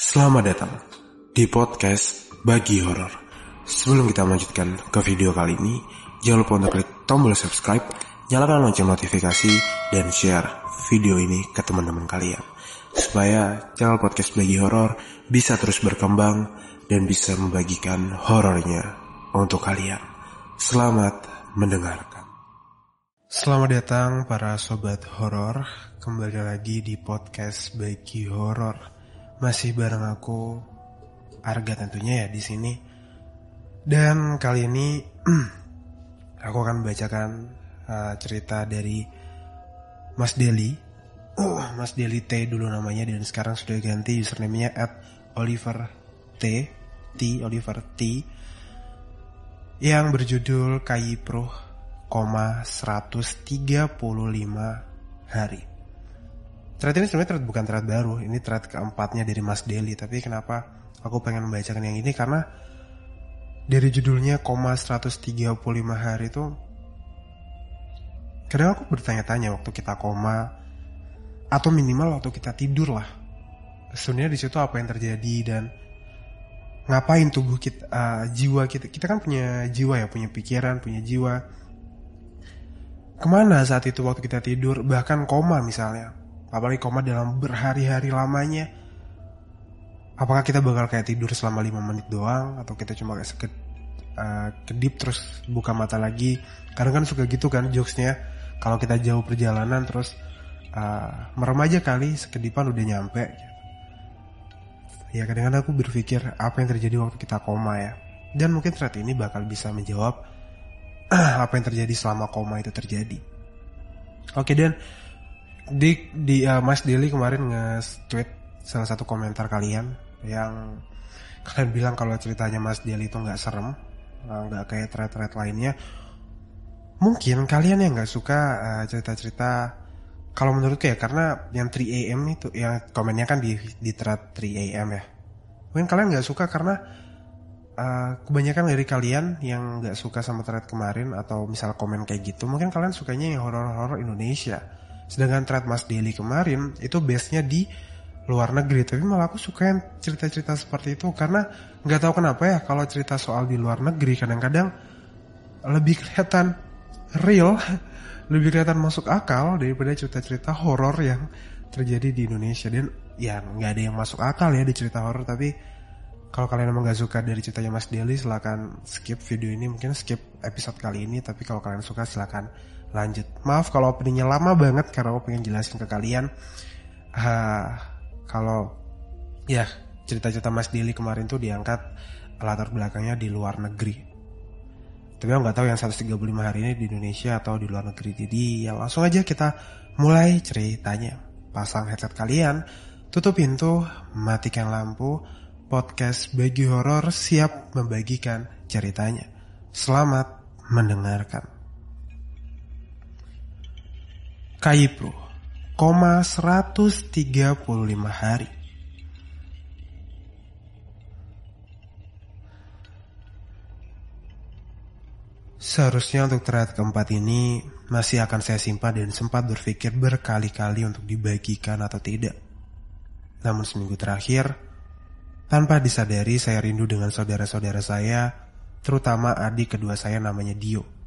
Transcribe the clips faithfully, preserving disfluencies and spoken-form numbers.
Selamat datang di podcast Bagi Horor. Sebelum kita melanjutkan ke video kali ini, jangan lupa untuk klik tombol subscribe, nyalakan lonceng notifikasi, dan share video ini ke teman-teman kalian, supaya channel podcast Bagi Horor bisa terus berkembang dan bisa membagikan horornya untuk kalian. Selamat mendengarkan. Selamat datang para sobat horor, kembali lagi di podcast Bagi Horor. Masih bareng aku, Arga tentunya ya di sini. Dan kali ini aku akan membacakan uh, cerita dari Mas Deli. Oh, Mas Deli T dulu namanya, dan sekarang sudah ganti username-nya at Oliver T, T Oliver T, yang berjudul Kayipruh, seratus tiga puluh lima hari. Thread ini sebenarnya thread bukan thread baru, ini thread keempatnya dari Mas Deli. Tapi kenapa aku pengen membacakan yang ini, karena dari judulnya seratus tiga puluh lima hari itu, kadang aku bertanya-tanya waktu kita koma, atau minimal waktu kita tidur lah, sebenarnya di situ apa yang terjadi dan ngapain tubuh kita, uh, jiwa kita, kita kan punya jiwa ya, punya pikiran, punya jiwa. Kemana saat itu waktu kita tidur, bahkan koma misalnya. Apalagi koma dalam berhari-hari lamanya. Apakah kita bakal kayak tidur selama lima menit doang, atau kita cuma kayak seket, uh, kedip terus buka mata lagi. Kadang kan suka gitu kan jokesnya, kalau kita jauh perjalanan terus uh, merem aja kali, sekedipan udah nyampe. Ya kadang-kadang aku berpikir apa yang terjadi waktu kita koma ya. Dan mungkin thread ini bakal bisa menjawab apa yang terjadi selama koma itu terjadi. Oke, dan Di, di uh, Mas Deli kemarin nge-tweet salah satu komentar kalian yang kalian bilang kalau ceritanya Mas Deli itu nggak serem, nggak kayak thread-thread lainnya. Mungkin kalian yang nggak suka uh, cerita-cerita, kalau menurutku ya, karena yang tiga a m itu, yang komennya kan di di thread tiga a m ya. Mungkin kalian nggak suka karena uh, kebanyakan dari kalian yang nggak suka sama thread kemarin atau misal komen kayak gitu, mungkin kalian sukanya yang horor-horor Indonesia. Sedangkan thread Mas Deli kemarin itu base-nya di luar negeri. Tapi malah aku suka yang cerita-cerita seperti itu, karena gak tahu kenapa ya, kalau cerita soal di luar negeri kadang-kadang lebih kelihatan real, lebih kelihatan masuk akal daripada cerita-cerita horor yang terjadi di Indonesia. Dan ya gak ada yang masuk akal ya di cerita horor. Tapi kalau kalian emang gak suka dari ceritanya Mas Deli, silakan skip video ini, mungkin skip episode kali ini. Tapi kalau kalian suka silakan lanjut. Maaf kalau openingnya lama banget, karena aku pengen jelasin ke kalian uh, kalau ya cerita-cerita Mas Deli kemarin tuh diangkat latar belakangnya di luar negeri. Tapi aku gak tahu yang seratus tiga puluh lima hari ini di Indonesia atau di luar negeri. Jadi ya langsung aja kita mulai ceritanya. Pasang headset kalian, tutup pintu, matikan lampu. Podcast Bagi Horor siap membagikan ceritanya. Selamat mendengarkan. Kayipruh, seratus tiga puluh lima hari. Seharusnya untuk thread keempat ini masih akan saya simpan dan sempat berpikir berkali-kali untuk dibagikan atau tidak. Namun seminggu terakhir, tanpa disadari saya rindu dengan saudara-saudara saya, terutama adik kedua saya namanya Dio.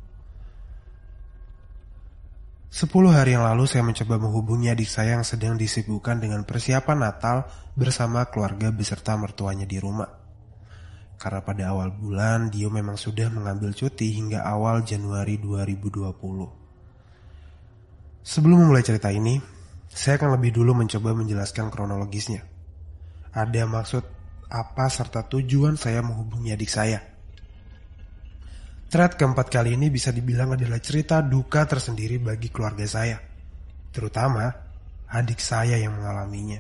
Sepuluh hari yang lalu saya mencoba menghubungi adik saya yang sedang disibukkan dengan persiapan Natal bersama keluarga beserta mertuanya di rumah. Karena pada awal bulan Dio memang sudah mengambil cuti hingga awal Januari dua ribu dua puluh. Sebelum memulai cerita ini, saya akan lebih dulu mencoba menjelaskan kronologisnya. Ada maksud apa serta tujuan saya menghubungi adik saya. Thread keempat kali ini bisa dibilang adalah cerita duka tersendiri bagi keluarga saya, terutama adik saya yang mengalaminya.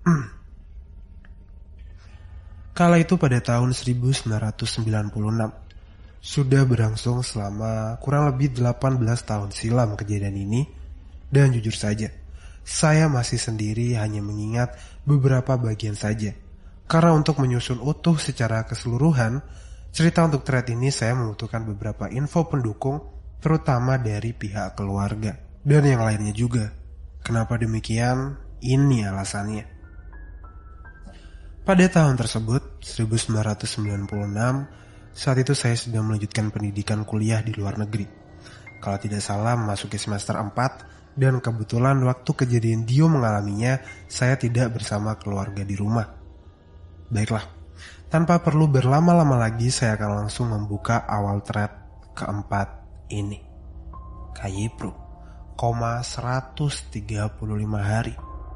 Kala itu pada tahun seribu sembilan ratus sembilan puluh enam, sudah berlangsung selama kurang lebih delapan belas tahun silam kejadian ini, dan jujur saja, saya masih sendiri hanya mengingat beberapa bagian saja. Karena untuk menyusun utuh secara keseluruhan, cerita untuk thread ini saya membutuhkan beberapa info pendukung, terutama dari pihak keluarga dan yang lainnya juga. Kenapa demikian? Ini alasannya. Pada tahun tersebut, seribu sembilan ratus sembilan puluh enam, saat itu saya sedang melanjutkan pendidikan kuliah di luar negeri. Kalau tidak salah memasuki semester empat, dan kebetulan waktu kejadian Dio mengalaminya, saya tidak bersama keluarga di rumah. Baiklah, tanpa perlu berlama-lama lagi, saya akan langsung membuka awal thread keempat ini. Kayipro, koma seratus tiga puluh lima hari.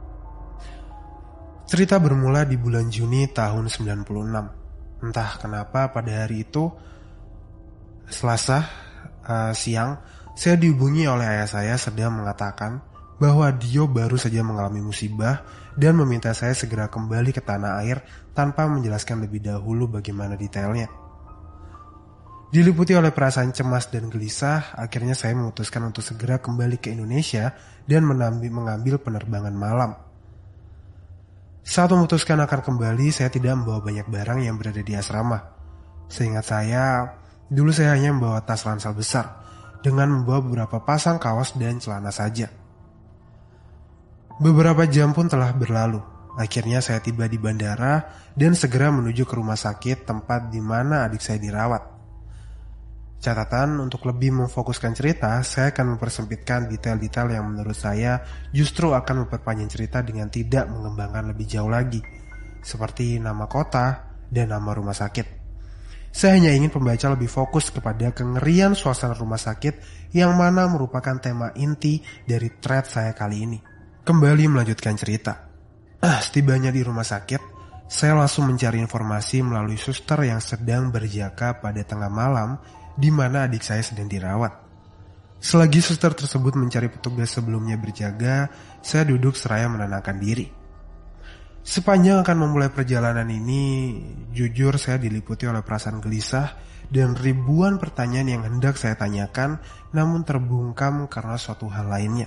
Cerita bermula di bulan Juni tahun sembilan puluh enam. Entah kenapa pada hari itu, Selasa uh, siang, saya dihubungi oleh ayah saya sedang mengatakan bahwa Dio baru saja mengalami musibah dan meminta saya segera kembali ke tanah air tanpa menjelaskan lebih dahulu bagaimana detailnya. Diliputi oleh perasaan cemas dan gelisah, akhirnya saya memutuskan untuk segera kembali ke Indonesia dan mengambil penerbangan malam. Saat memutuskan akan kembali, saya tidak membawa banyak barang yang berada di asrama. Seingat saya, dulu saya hanya membawa tas ransel besar, dengan membawa beberapa pasang kaos dan celana saja. Beberapa jam pun telah berlalu. Akhirnya saya tiba di bandara dan segera menuju ke rumah sakit tempat di mana adik saya dirawat. Catatan, untuk lebih memfokuskan cerita, saya akan mempersempitkan detail-detail yang menurut saya justru akan memperpanjang cerita dengan tidak mengembangkan lebih jauh lagi, seperti nama kota dan nama rumah sakit. Saya hanya ingin pembaca lebih fokus kepada kengerian suasana rumah sakit yang mana merupakan tema inti dari thread saya kali ini. Kembali melanjutkan cerita. Ah, setibanya di rumah sakit, saya langsung mencari informasi melalui suster yang sedang berjaga pada tengah malam di mana adik saya sedang dirawat. Selagi suster tersebut mencari petugas sebelumnya berjaga, saya duduk seraya menenangkan diri. Sepanjang akan memulai perjalanan ini, jujur saya diliputi oleh perasaan gelisah dan ribuan pertanyaan yang hendak saya tanyakan, namun terbungkam karena suatu hal lainnya.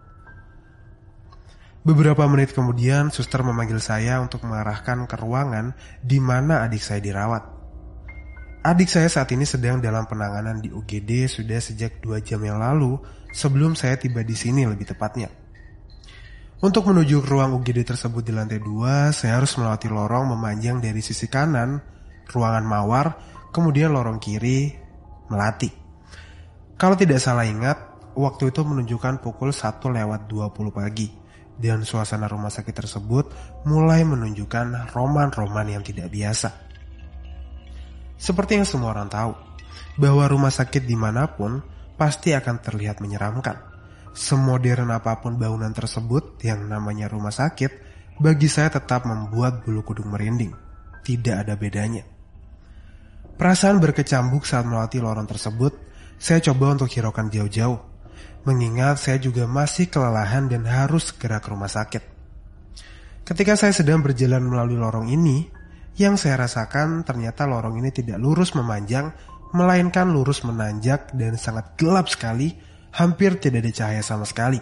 Beberapa menit kemudian, suster memanggil saya untuk mengarahkan ke ruangan di mana adik saya dirawat. Adik saya saat ini sedang dalam penanganan di U G D sudah sejak dua jam yang lalu sebelum saya tiba di sini lebih tepatnya. Untuk menuju ke ruang U G D tersebut di lantai dua, saya harus melewati lorong memanjang dari sisi kanan, ruangan mawar, kemudian lorong kiri, melati. Kalau tidak salah ingat, waktu itu menunjukkan pukul satu lewat dua puluh pagi, dan suasana rumah sakit tersebut mulai menunjukkan roman-roman yang tidak biasa. Seperti yang semua orang tahu, bahwa rumah sakit dimanapun pasti akan terlihat menyeramkan. Semodern apapun bangunan tersebut yang namanya rumah sakit, bagi saya tetap membuat bulu kuduk merinding. Tidak ada bedanya. Perasaan berkecambuk saat melewati lorong tersebut, saya coba untuk hiraukan jauh-jauh, mengingat saya juga masih kelelahan dan harus segera ke rumah sakit. Ketika saya sedang berjalan melalui lorong ini, yang saya rasakan ternyata lorong ini tidak lurus memanjang, melainkan lurus menanjak dan sangat gelap sekali, hampir tidak ada cahaya sama sekali.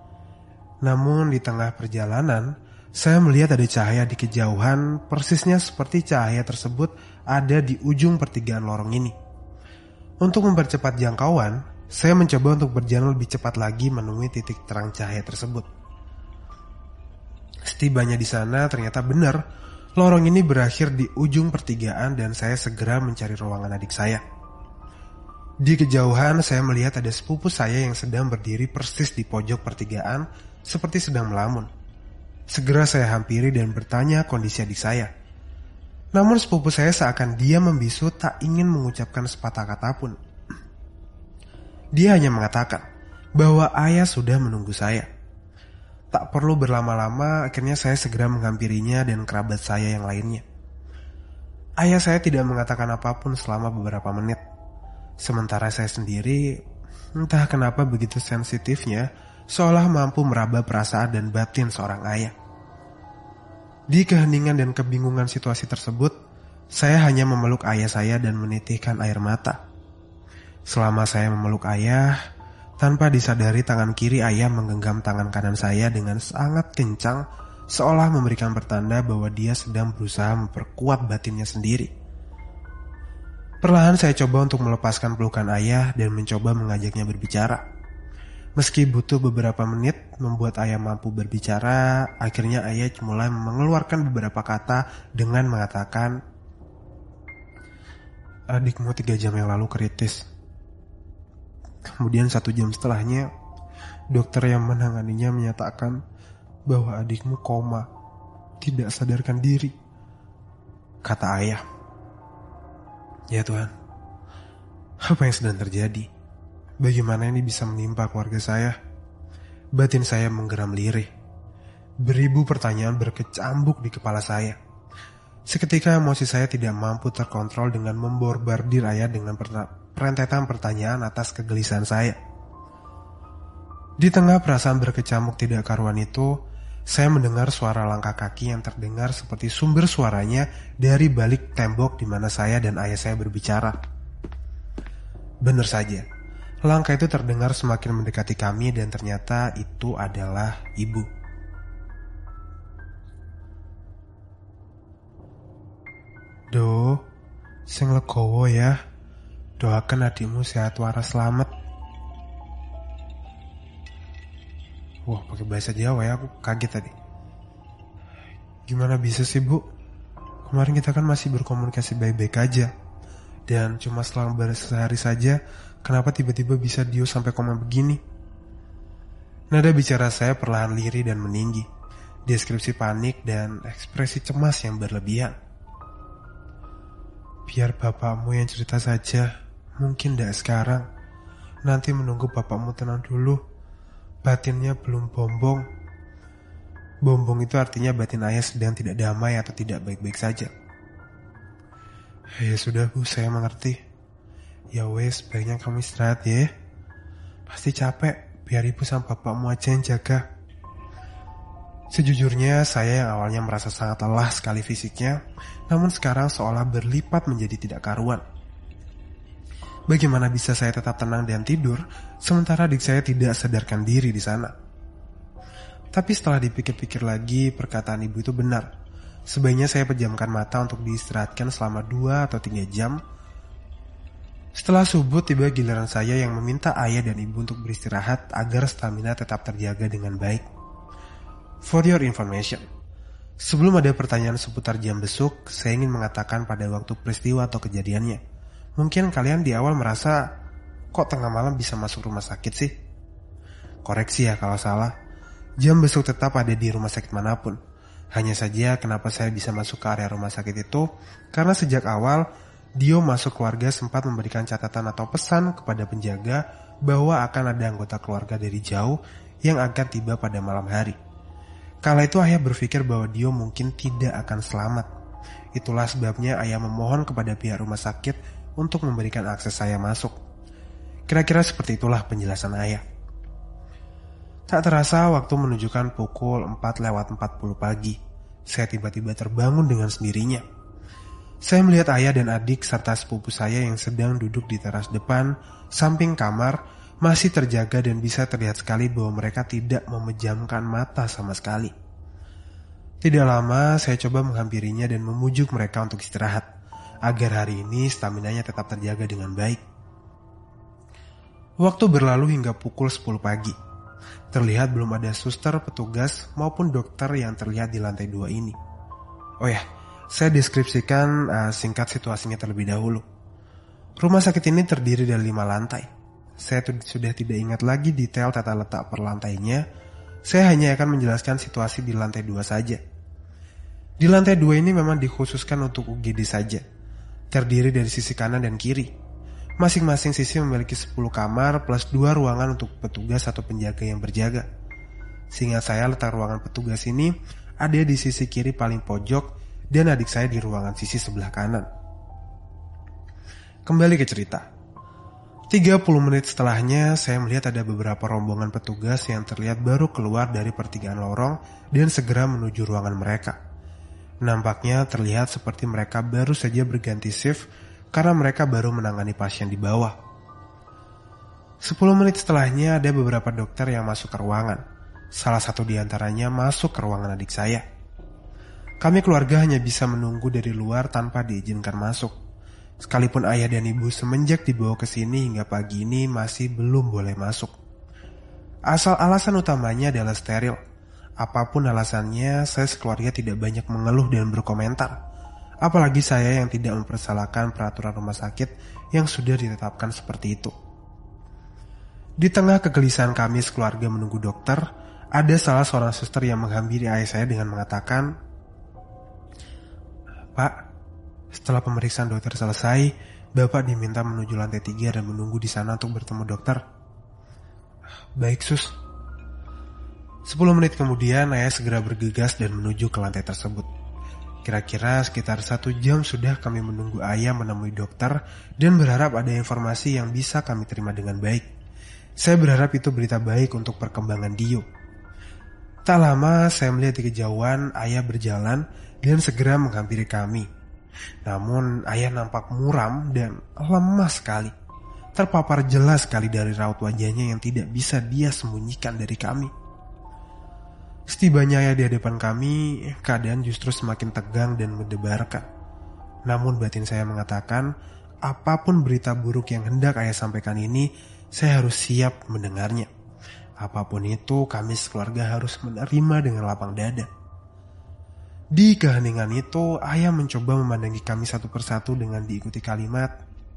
Namun di tengah perjalanan, saya melihat ada cahaya di kejauhan, persisnya seperti cahaya tersebut ada di ujung pertigaan lorong ini. Untuk mempercepat jangkauan, saya mencoba untuk berjalan lebih cepat lagi menemui titik terang cahaya tersebut. Setibanya di sana ternyata benar, lorong ini berakhir di ujung pertigaan dan saya segera mencari ruangan adik saya. Di kejauhan saya melihat ada sepupu saya yang sedang berdiri persis di pojok pertigaan seperti sedang melamun. Segera saya hampiri dan bertanya kondisi adik saya. Namun sepupu saya seakan dia membisu tak ingin mengucapkan sepatah kata pun. Dia hanya mengatakan bahwa ayah sudah menunggu saya. Tak perlu berlama-lama, akhirnya saya segera menghampirinya dan kerabat saya yang lainnya. Ayah saya tidak mengatakan apapun selama beberapa menit. Sementara saya sendiri, entah kenapa begitu sensitifnya, seolah mampu meraba perasaan dan batin seorang ayah. Di keheningan dan kebingungan situasi tersebut, saya hanya memeluk ayah saya dan menitikkan air mata. Selama saya memeluk ayah, tanpa disadari tangan kiri ayah menggenggam tangan kanan saya dengan sangat kencang, seolah memberikan pertanda bahwa dia sedang berusaha memperkuat batinnya sendiri. Perlahan saya coba untuk melepaskan pelukan ayah dan mencoba mengajaknya berbicara. Meski butuh beberapa menit membuat ayah mampu berbicara, akhirnya ayah mulai mengeluarkan beberapa kata dengan mengatakan, adikmu tiga jam yang lalu kritis. Kemudian satu jam setelahnya, dokter yang menanganinya menyatakan bahwa adikmu koma, tidak sadarkan diri, kata ayah. Ya Tuhan, apa yang sedang terjadi? Bagaimana ini bisa menimpa keluarga saya? Batin saya menggeram lirih. Beribu pertanyaan berkecambuk di kepala saya. Seketika emosi saya tidak mampu terkontrol dengan memborbardir ayah dengan perentetan pertanyaan atas kegelisahan saya. Di tengah perasaan berkecamuk tidak karuan itu, saya mendengar suara langkah kaki yang terdengar seperti sumber suaranya dari balik tembok di mana saya dan ayah saya berbicara. Benar saja, langkah itu terdengar semakin mendekati kami dan ternyata itu adalah ibu. Do, sing legowo ya, doakan adikmu sehat waras selamat. Wah, pakai bahasa Jawa ya, aku kaget tadi. Gimana bisa sih bu? Kemarin kita kan masih berkomunikasi baik-baik aja. Dan cuma selang sehari saja, kenapa tiba-tiba bisa Dio sampai koma begini? Nada bicara saya perlahan lirih dan meninggi. Deskripsi panik dan ekspresi cemas yang berlebihan. Biar bapakmu yang cerita saja, mungkin tidak sekarang. Nanti menunggu bapakmu tenang dulu. Batinnya belum bombong. Bombong itu artinya batin ayah sedang tidak damai atau tidak baik-baik saja. Ya sudah bu, saya mengerti. Ya wes, baiknya kamu istirahat ya. Pasti capek, biar ibu sama bapakmu aja yang jaga. Sejujurnya saya yang awalnya merasa sangat lelah sekali fisiknya, namun sekarang seolah berlipat menjadi tidak karuan. Bagaimana bisa saya tetap tenang dan tidur, sementara adik saya tidak sadarkan diri di sana? Tapi setelah dipikir-pikir lagi, perkataan ibu itu benar. Sebaiknya saya pejamkan mata untuk diistirahatkan selama dua atau tiga jam. Setelah subuh tiba giliran saya yang meminta ayah dan ibu untuk beristirahat agar stamina tetap terjaga dengan baik. For your information, sebelum ada pertanyaan seputar jam besuk, saya ingin mengatakan pada waktu peristiwa atau kejadiannya. Mungkin kalian di awal merasa, kok tengah malam bisa masuk rumah sakit sih? Koreksi ya kalau salah, jam besuk tetap ada di rumah sakit manapun. Hanya saja kenapa saya bisa masuk ke area rumah sakit itu, karena sejak awal Dio masuk keluarga sempat memberikan catatan atau pesan kepada penjaga bahwa akan ada anggota keluarga dari jauh yang akan tiba pada malam hari. Kala itu ayah berpikir bahwa Dio mungkin tidak akan selamat. Itulah sebabnya ayah memohon kepada pihak rumah sakit untuk memberikan akses saya masuk. Kira-kira seperti itulah penjelasan ayah. Tak terasa waktu menunjukkan pukul empat lewat empat puluh pagi. Saya tiba-tiba terbangun dengan sendirinya. Saya melihat ayah dan adik serta sepupu saya yang sedang duduk di teras depan, samping kamar, masih terjaga dan bisa terlihat sekali bahwa mereka tidak memejamkan mata sama sekali. Tidak lama saya coba menghampirinya dan memujuk mereka untuk istirahat, agar hari ini staminanya tetap terjaga dengan baik. Waktu berlalu hingga pukul sepuluh pagi. Terlihat belum ada suster, petugas, maupun dokter yang terlihat di lantai dua ini. Oh ya, saya deskripsikan uh, singkat situasinya terlebih dahulu. Rumah sakit ini terdiri dari lima lantai. Saya t- sudah tidak ingat lagi detail tata letak per lantainya. Saya hanya akan menjelaskan situasi di lantai dua saja. Di lantai dua ini memang dikhususkan untuk U G D saja. Terdiri dari sisi kanan dan kiri. Masing-masing sisi memiliki sepuluh kamar plus dua ruangan untuk petugas atau penjaga yang berjaga. Seingat saya letak ruangan petugas ini ada di sisi kiri paling pojok dan adik saya di ruangan sisi sebelah kanan. Kembali ke cerita. tiga puluh menit setelahnya saya melihat ada beberapa rombongan petugas yang terlihat baru keluar dari pertigaan lorong dan segera menuju ruangan mereka. Nampaknya terlihat seperti mereka baru saja berganti shift karena mereka baru menangani pasien di bawah. Sepuluh menit setelahnya ada beberapa dokter yang masuk ke ruangan. Salah satu di antaranya masuk ke ruangan adik saya. Kami keluarga hanya bisa menunggu dari luar tanpa diizinkan masuk. Sekalipun ayah dan ibu semenjak dibawa ke sini hingga pagi ini masih belum boleh masuk. Asal alasan utamanya adalah steril. Apapun alasannya, saya sekeluarga tidak banyak mengeluh dan berkomentar. Apalagi saya yang tidak mempersalahkan peraturan rumah sakit yang sudah ditetapkan seperti itu. Di tengah kegelisahan kami sekeluarga menunggu dokter, ada salah seorang suster yang menghampiri ayah saya dengan mengatakan, "Pak, setelah pemeriksaan dokter selesai, Bapak diminta menuju lantai tiga dan menunggu di sana untuk bertemu dokter." "Baik, Sus." Sepuluh menit kemudian, ayah segera bergegas dan menuju ke lantai tersebut. Kira-kira sekitar satu jam sudah kami menunggu ayah menemui dokter dan berharap ada informasi yang bisa kami terima dengan baik. Saya berharap itu berita baik untuk perkembangan Dio. Tak lama saya melihat di kejauhan ayah berjalan dan segera menghampiri kami. Namun ayah nampak muram dan lemah sekali. Terpapar jelas sekali dari raut wajahnya yang tidak bisa dia sembunyikan dari kami. Setibanya ayah di hadapan kami, keadaan justru semakin tegang dan mendebarkan. Namun batin saya mengatakan, apapun berita buruk yang hendak ayah sampaikan ini, saya harus siap mendengarnya. Apapun itu, kami sekeluarga harus menerima dengan lapang dada. Di keheningan itu, ayah mencoba memandangi kami satu persatu dengan diikuti kalimat,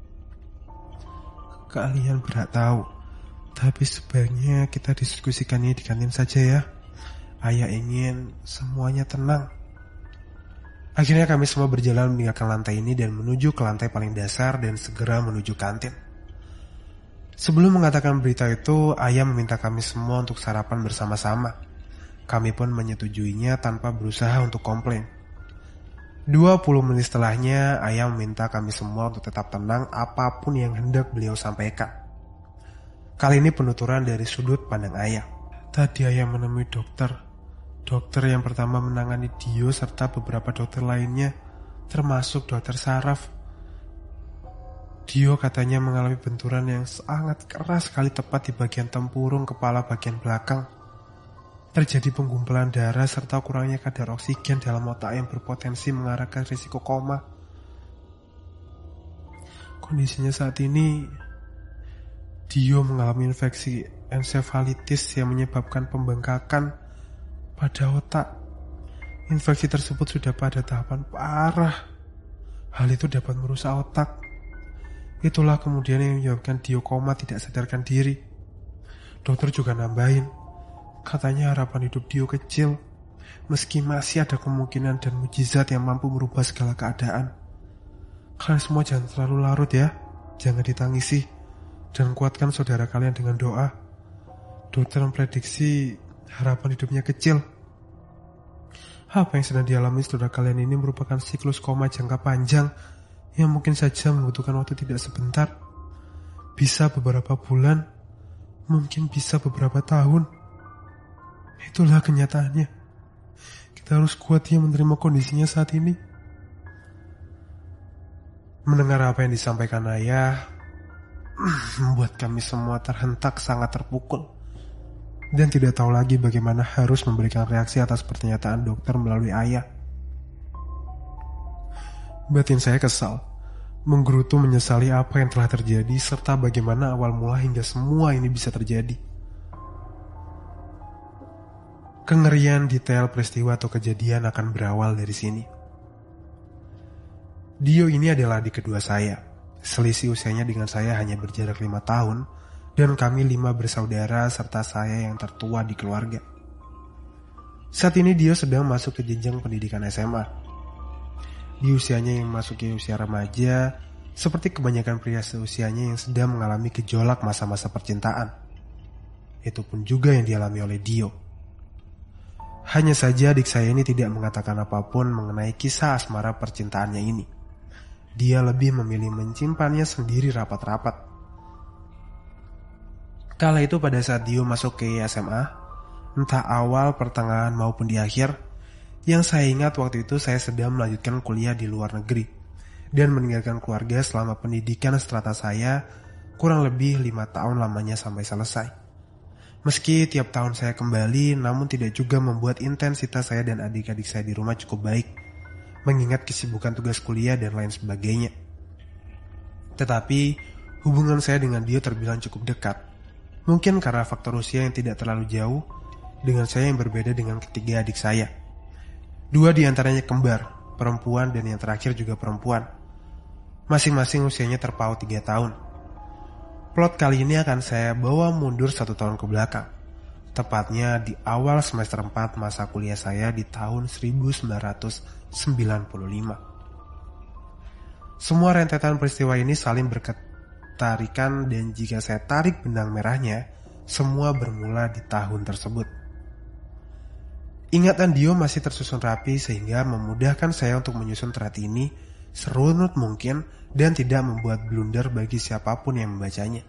"Kalian berhak tahu, tapi sebaiknya kita diskusikannya di kantin saja ya. Ayah ingin semuanya tenang." Akhirnya kami semua berjalan meninggalkan lantai ini dan menuju ke lantai paling dasar dan segera menuju kantin. Sebelum mengatakan berita itu, ayah meminta kami semua untuk sarapan bersama-sama. Kami pun menyetujuinya tanpa berusaha untuk komplain. dua puluh menit setelahnya, ayah meminta kami semua untuk tetap tenang apapun yang hendak beliau sampaikan. Kali ini penuturan dari sudut pandang ayah. "Tadi ayah menemui dokter. Dokter yang pertama menangani Dio serta beberapa dokter lainnya, termasuk dokter saraf. Dio katanya mengalami benturan yang sangat keras sekali tepat di bagian tempurung kepala bagian belakang. Terjadi penggumpalan darah serta kurangnya kadar oksigen dalam otak yang berpotensi mengarah ke risiko koma. Kondisinya saat ini, Dio mengalami infeksi ensefalitis yang menyebabkan pembengkakan pada otak. Infeksi tersebut sudah pada tahapan parah. Hal itu dapat merusak otak. Itulah kemudian yang menyebabkan Dio koma tidak sadarkan diri. Dokter juga nambahin, katanya harapan hidup Dio kecil, meski masih ada kemungkinan dan mukjizat yang mampu merubah segala keadaan. Kalian semua jangan terlalu larut ya, jangan ditangisi, dan kuatkan saudara kalian dengan doa. Dokter memprediksi harapan hidupnya kecil. Apa yang sedang dialami saudara kalian ini merupakan siklus koma jangka panjang yang mungkin saja membutuhkan waktu tidak sebentar. Bisa beberapa bulan, mungkin bisa beberapa tahun. Itulah kenyataannya. Kita harus kuat ya menerima kondisinya saat ini." Mendengar apa yang disampaikan ayah membuat kami semua terhentak sangat terpukul dan tidak tahu lagi bagaimana harus memberikan reaksi atas pernyataan dokter melalui ayah. Batin saya kesal, menggerutu menyesali apa yang telah terjadi serta bagaimana awal mula hingga semua ini bisa terjadi. Kengerian detail peristiwa atau kejadian akan berawal dari sini. Dio ini adalah adik kedua saya. Selisih usianya dengan saya hanya berjarak lima tahun, dan kami lima bersaudara serta saya yang tertua di keluarga. Saat ini Dio sedang masuk ke jenjang pendidikan S M A. Di usianya yang memasuki usia remaja, seperti kebanyakan pria seusianya yang sedang mengalami gejolak masa-masa percintaan. Itu pun juga yang dialami oleh Dio. Hanya saja adik saya ini tidak mengatakan apapun mengenai kisah asmara percintaannya ini. Dia lebih memilih menyimpannya sendiri rapat-rapat. Kala itu pada saat Dio masuk ke S M A, entah awal, pertengahan maupun di akhir, yang saya ingat waktu itu saya sedang melanjutkan kuliah di luar negeri dan meninggalkan keluarga selama pendidikan strata saya kurang lebih lima tahun lamanya sampai selesai. Meski tiap tahun saya kembali, namun tidak juga membuat intensitas saya dan adik-adik saya di rumah cukup baik, mengingat kesibukan tugas kuliah dan lain sebagainya. Tetapi hubungan saya dengan Dio terbilang cukup dekat. Mungkin karena faktor usia yang tidak terlalu jauh dengan saya yang berbeda dengan ketiga adik saya. Dua diantaranya kembar, perempuan, dan yang terakhir juga perempuan. Masing-masing usianya terpaut tiga tahun. Plot kali ini akan saya bawa mundur satu tahun ke belakang. Tepatnya di awal semester empat masa kuliah saya di tahun seribu sembilan ratus sembilan puluh lima. Semua rentetan peristiwa ini saling berketarikan dan jika saya tarik benang merahnya, semua bermula di tahun tersebut. Ingatan Dio masih tersusun rapi sehingga memudahkan saya untuk menyusun thread ini serunut mungkin dan tidak membuat blunder bagi siapapun yang membacanya.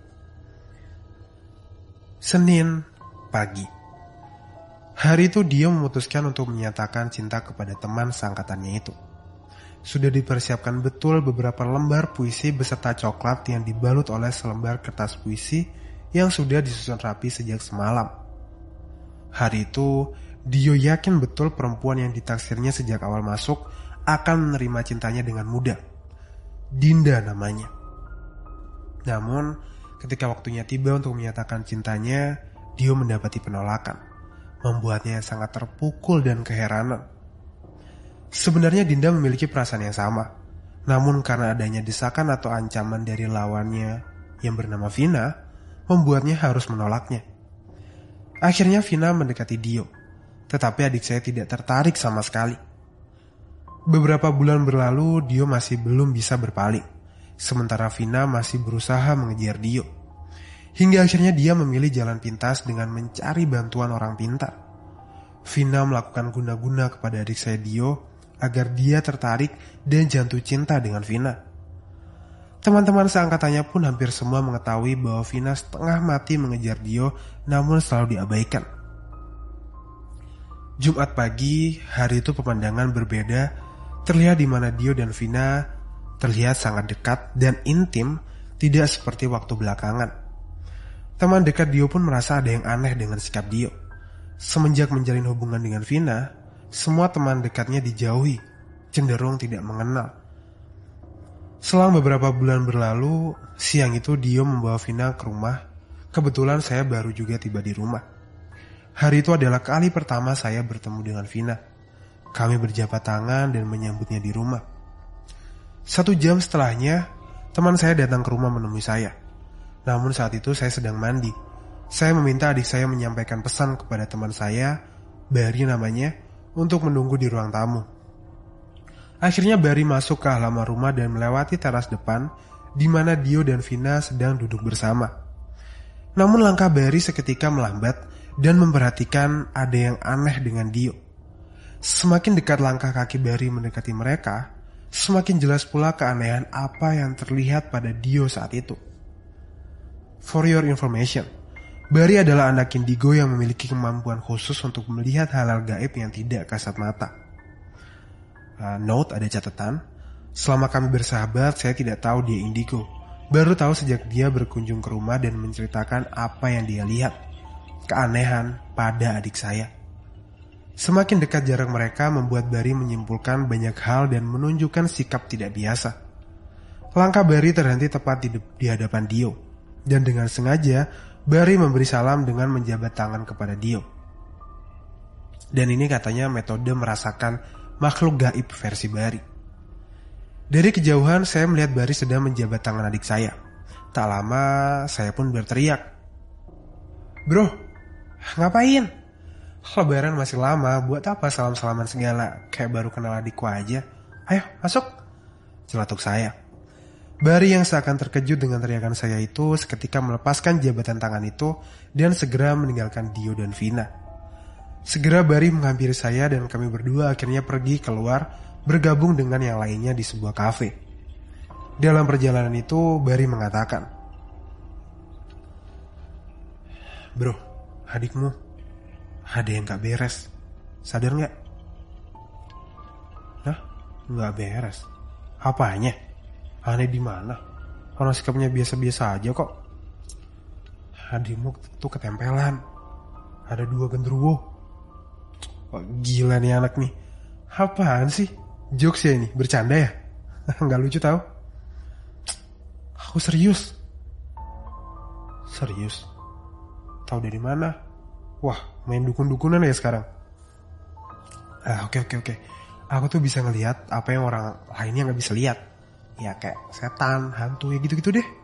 Senin pagi. Hari itu Dio memutuskan untuk menyatakan cinta kepada teman seangkatannya itu. Sudah dipersiapkan betul beberapa lembar puisi beserta coklat yang dibalut oleh selembar kertas puisi yang sudah disusun rapi sejak semalam. Hari itu Dio yakin betul perempuan yang ditaksirnya sejak awal masuk akan menerima cintanya dengan mudah. Dinda namanya. Namun, ketika waktunya tiba untuk menyatakan cintanya, Dio mendapati penolakan, membuatnya sangat terpukul dan keheranan. Sebenarnya Dinda memiliki perasaan yang sama, namun karena adanya desakan atau ancaman dari lawannya yang bernama Vina, membuatnya harus menolaknya. Akhirnya Vina mendekati Dio. Tetapi adik saya tidak tertarik sama sekali. Beberapa bulan berlalu, Dio masih belum bisa berpaling. Sementara Vina masih berusaha mengejar Dio. Hingga akhirnya dia memilih jalan pintas dengan mencari bantuan orang pintar. Vina melakukan guna-guna kepada adik saya Dio agar dia tertarik dan jatuh cinta dengan Vina. Teman-teman seangkatannya pun hampir semua mengetahui bahwa Vina setengah mati mengejar Dio namun selalu diabaikan. Jumat pagi, hari itu pemandangan berbeda, terlihat di mana Dio dan Vina terlihat sangat dekat dan intim, tidak seperti waktu belakangan. Teman dekat Dio pun merasa ada yang aneh dengan sikap Dio. Semenjak menjalin hubungan dengan Vina, semua teman dekatnya dijauhi, cenderung tidak mengenal. Selang beberapa bulan berlalu, siang itu Dio membawa Vina ke rumah. Kebetulan saya baru juga tiba di rumah. Hari itu adalah kali pertama saya bertemu dengan Vina. Kami berjabat tangan dan menyambutnya di rumah. Satu jam setelahnya, teman saya datang ke rumah menemui saya. Namun saat itu saya sedang mandi. Saya meminta adik saya menyampaikan pesan kepada teman saya, Bari namanya, untuk menunggu di ruang tamu. Akhirnya Bari masuk ke halaman rumah dan melewati teras depan, di mana Dio dan Vina sedang duduk bersama. Namun langkah Bari seketika melambat, dan memperhatikan ada yang aneh dengan Dio. Semakin dekat langkah kaki Bari mendekati mereka, semakin jelas pula keanehan apa yang terlihat pada Dio saat itu. For your information, Bari adalah anak indigo yang memiliki kemampuan khusus untuk melihat hal-hal gaib yang tidak kasat mata. Uh, note, ada catatan, selama kami bersahabat saya tidak tahu dia indigo. Baru tahu sejak dia berkunjung ke rumah dan menceritakan apa yang dia lihat. Keanehan pada adik saya. Semakin dekat jarak mereka membuat Bari menyimpulkan banyak hal dan menunjukkan sikap tidak biasa. Langkah Bari terhenti tepat di, di hadapan Dio, dan dengan sengaja Bari memberi salam dengan menjabat tangan kepada Dio. Dan ini katanya metode merasakan makhluk gaib versi Bari. Dari kejauhan saya melihat Bari sedang menjabat tangan adik saya. Tak lama saya pun berteriak, "Bro, ngapain? Lebaran masih lama, buat apa salam-salaman segala? Kayak baru kenal adikku aja. Ayo, masuk," celetuk saya. Bari yang seakan terkejut dengan teriakan saya itu seketika melepaskan jabatan tangan itu dan segera meninggalkan Dio dan Vina. Segera Bari menghampiri saya dan kami berdua akhirnya pergi keluar bergabung dengan yang lainnya di sebuah kafe. Dalam perjalanan itu Bari mengatakan, "Bro, adikmu ada yang gak beres. Sadar gak?" "Hah? Gak beres? Apanya? Aneh di mana? Orang sikapnya biasa-biasa aja kok." "Adikmu tuh ketempelan. Ada dua genderuwo." "Oh, gila nih anak nih. Apaan sih? Jokes ya ini? Bercanda ya? Gak lucu tau." "Aku serius." "Serius? Tahu dari mana? Wah, main dukun-dukunan ya sekarang. Ah, oke oke oke. Aku tuh bisa ngelihat apa yang orang lainnya nggak bisa lihat. Ya kayak setan, hantu, ya gitu-gitu deh.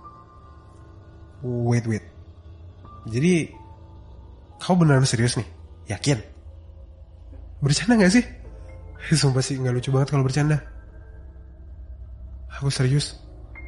Wait wait. Jadi kau beneran serius nih? Yakin? Bercanda gak sih? Sumpah sih gak lucu banget kalau bercanda. Aku serius.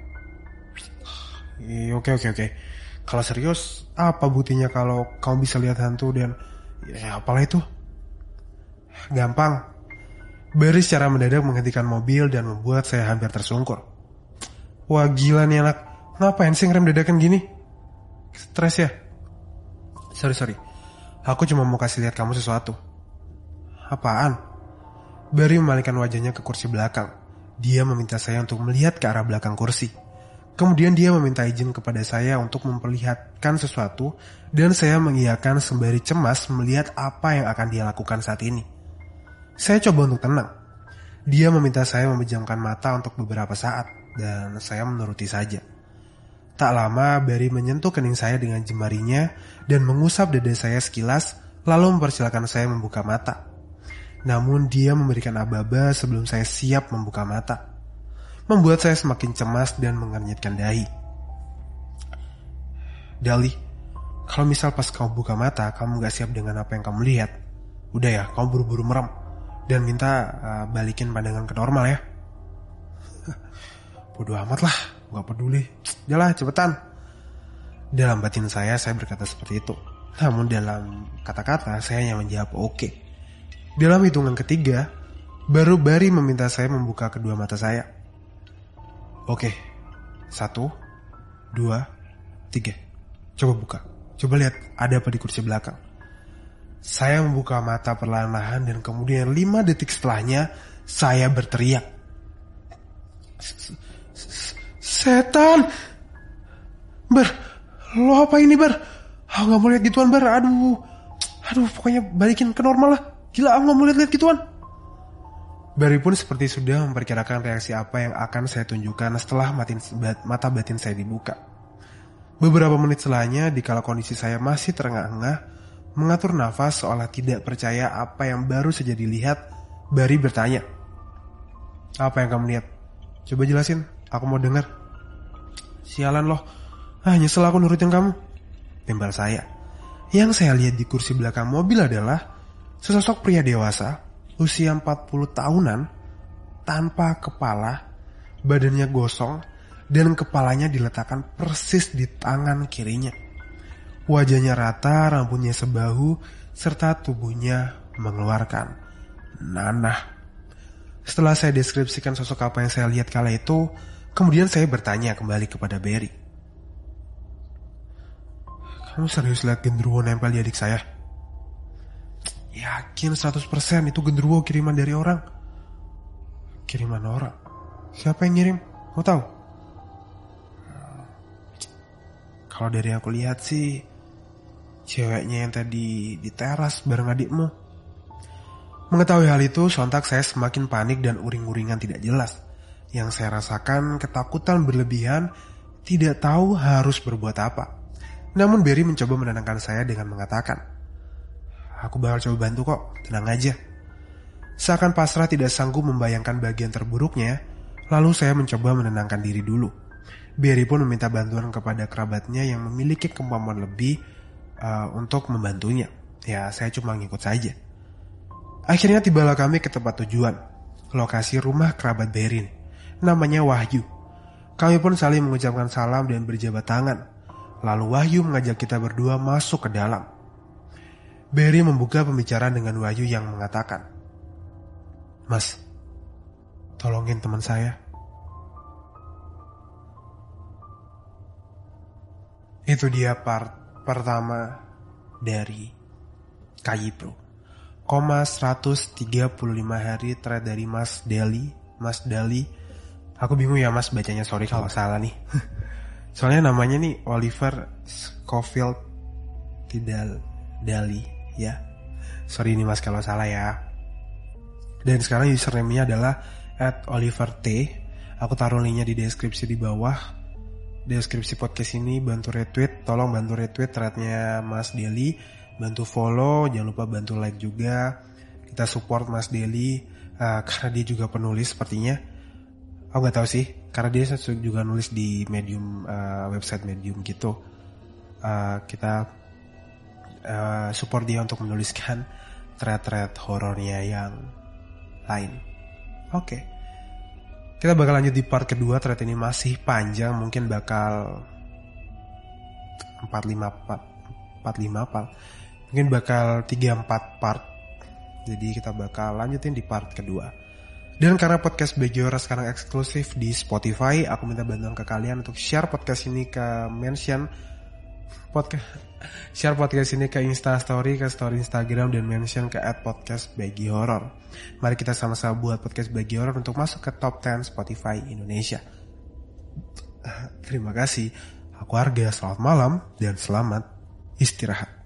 Oke oke oke. Kalau serius, apa buktinya kalau kamu bisa lihat hantu dan ya apalah itu? Gampang. Barry secara mendadak menghentikan mobil dan membuat saya hampir tersungkur. Wah gila nih anak. Ngapain sih ngerem dadakan gini? Stres ya? Sorry sorry. Aku cuma mau kasih lihat kamu sesuatu. Apaan? Barry memalingkan wajahnya ke kursi belakang. Dia meminta saya untuk melihat ke arah belakang kursi. Kemudian dia meminta izin kepada saya untuk memperlihatkan sesuatu dan saya mengiyakan sembari cemas melihat apa yang akan dia lakukan saat ini. Saya coba untuk tenang. Dia meminta saya memejamkan mata untuk beberapa saat dan saya menuruti saja. Tak lama Barry menyentuh kening saya dengan jemarinya dan mengusap dada saya sekilas lalu mempersilakan saya membuka mata. Namun dia memberikan aba-aba sebelum saya siap membuka mata. Membuat saya semakin cemas dan mengernyitkan dahi. Dali, kalau misal pas kamu buka mata kamu gak siap dengan apa yang kamu lihat, udah ya kamu buru-buru merem dan minta uh, balikin pandangan ke normal ya. Bodoh amat lah, gak peduli. Udah cepetan. Dalam batin saya, saya berkata seperti itu. Namun dalam kata-kata saya hanya menjawab oke. Dalam hitungan ketiga, baru Barry meminta saya membuka kedua mata saya. Oke, satu, dua, tiga. Coba buka, coba lihat ada apa di kursi belakang. Saya membuka mata perlahan-lahan dan kemudian lima detik setelahnya saya berteriak. Setan! Bar, lo apa ini Bar? Aku gak mau lihat gituan Bar, aduh. Aduh, pokoknya balikin ke normal lah. Gila, aku gak mau lihat-lihat gituan. Barry pun seperti sudah memperkirakan reaksi apa yang akan saya tunjukkan setelah matin, mata batin saya dibuka. Beberapa menit setelahnya, dikala kondisi saya masih terengah-engah, mengatur nafas seolah tidak percaya apa yang baru saja dilihat, Barry bertanya. Apa yang kamu lihat? Coba jelasin, aku mau dengar. Sialan loh, ah nyesel aku nurutin kamu. Timbal saya. Yang saya lihat di kursi belakang mobil adalah sesosok pria dewasa, usia empat puluh tahunan, tanpa kepala, badannya gosong, dan kepalanya diletakkan persis di tangan kirinya. Wajahnya rata, rambutnya sebahu, serta tubuhnya mengeluarkan nanah. Setelah saya deskripsikan sosok apa yang saya lihat kala itu, kemudian saya bertanya kembali kepada Barry. Kamu serius lihat genderuwo nempel di adik saya? Yakin seratus persen itu genderuwo kiriman dari orang. Kiriman orang? Siapa yang ngirim? Mau tahu? Kalau dari aku lihat sih, ceweknya yang tadi di teras bareng adikmu. Mengetahui hal itu, sontak saya semakin panik dan uring-uringan tidak jelas. Yang saya rasakan ketakutan berlebihan, tidak tahu harus berbuat apa. Namun Barry mencoba menenangkan saya dengan mengatakan, aku bakal coba bantu kok, tenang aja. Seakan pasrah tidak sanggup membayangkan bagian terburuknya, lalu saya mencoba menenangkan diri dulu. Barry pun meminta bantuan kepada kerabatnya yang memiliki kemampuan lebih uh, untuk membantunya. Ya, saya cuma ngikut saja. Akhirnya tibalah kami ke tempat tujuan, lokasi rumah kerabat Barry. Namanya Wahyu. Kami pun saling mengucapkan salam dan berjabat tangan. Lalu Wahyu mengajak kita berdua masuk ke dalam. Barry membuka pembicaraan dengan Wahyu yang mengatakan, Mas, tolongin teman saya. Itu dia part pertama dari Kayipro. Koma seratus tiga puluh lima hari thread dari Mas Dali. Mas Dali. Aku bingung ya Mas bacanya, sorry kalau salah nih. Soalnya namanya nih Oliver Scofield tidak Dali ya. Sorry nih Mas kalau salah ya. Dan sekarang username-nya adalah at Oliver T. Aku taruh linknya di deskripsi di bawah. deskripsi podcast ini, bantu retweet, tolong bantu retweet threadnya Mas Deli, bantu follow, jangan lupa bantu like juga. Kita support Mas Deli uh, karena dia juga penulis sepertinya. Aku nggak tahu sih, karena dia juga nulis di Medium, uh, website Medium gitu. Uh, kita uh, support dia untuk menuliskan thread-thread horornya yang lain. Oke, okay. Kita bakal lanjut di part kedua. Thread ini masih panjang, mungkin bakal empat lima part, empat lima part, mungkin bakal tiga empat part. Jadi kita bakal lanjutin di part kedua. Dan karena podcast Bagi Horor sekarang eksklusif di Spotify, aku minta bantuan ke kalian untuk share podcast ini ke mention podcast, share podcast ini ke Insta Story, ke story Instagram, dan mention ke at podcast Bagi Horor. Mari kita sama-sama buat podcast Bagi Horor untuk masuk ke top sepuluh Spotify Indonesia. Terima kasih. Aku Arga, selamat malam dan selamat istirahat.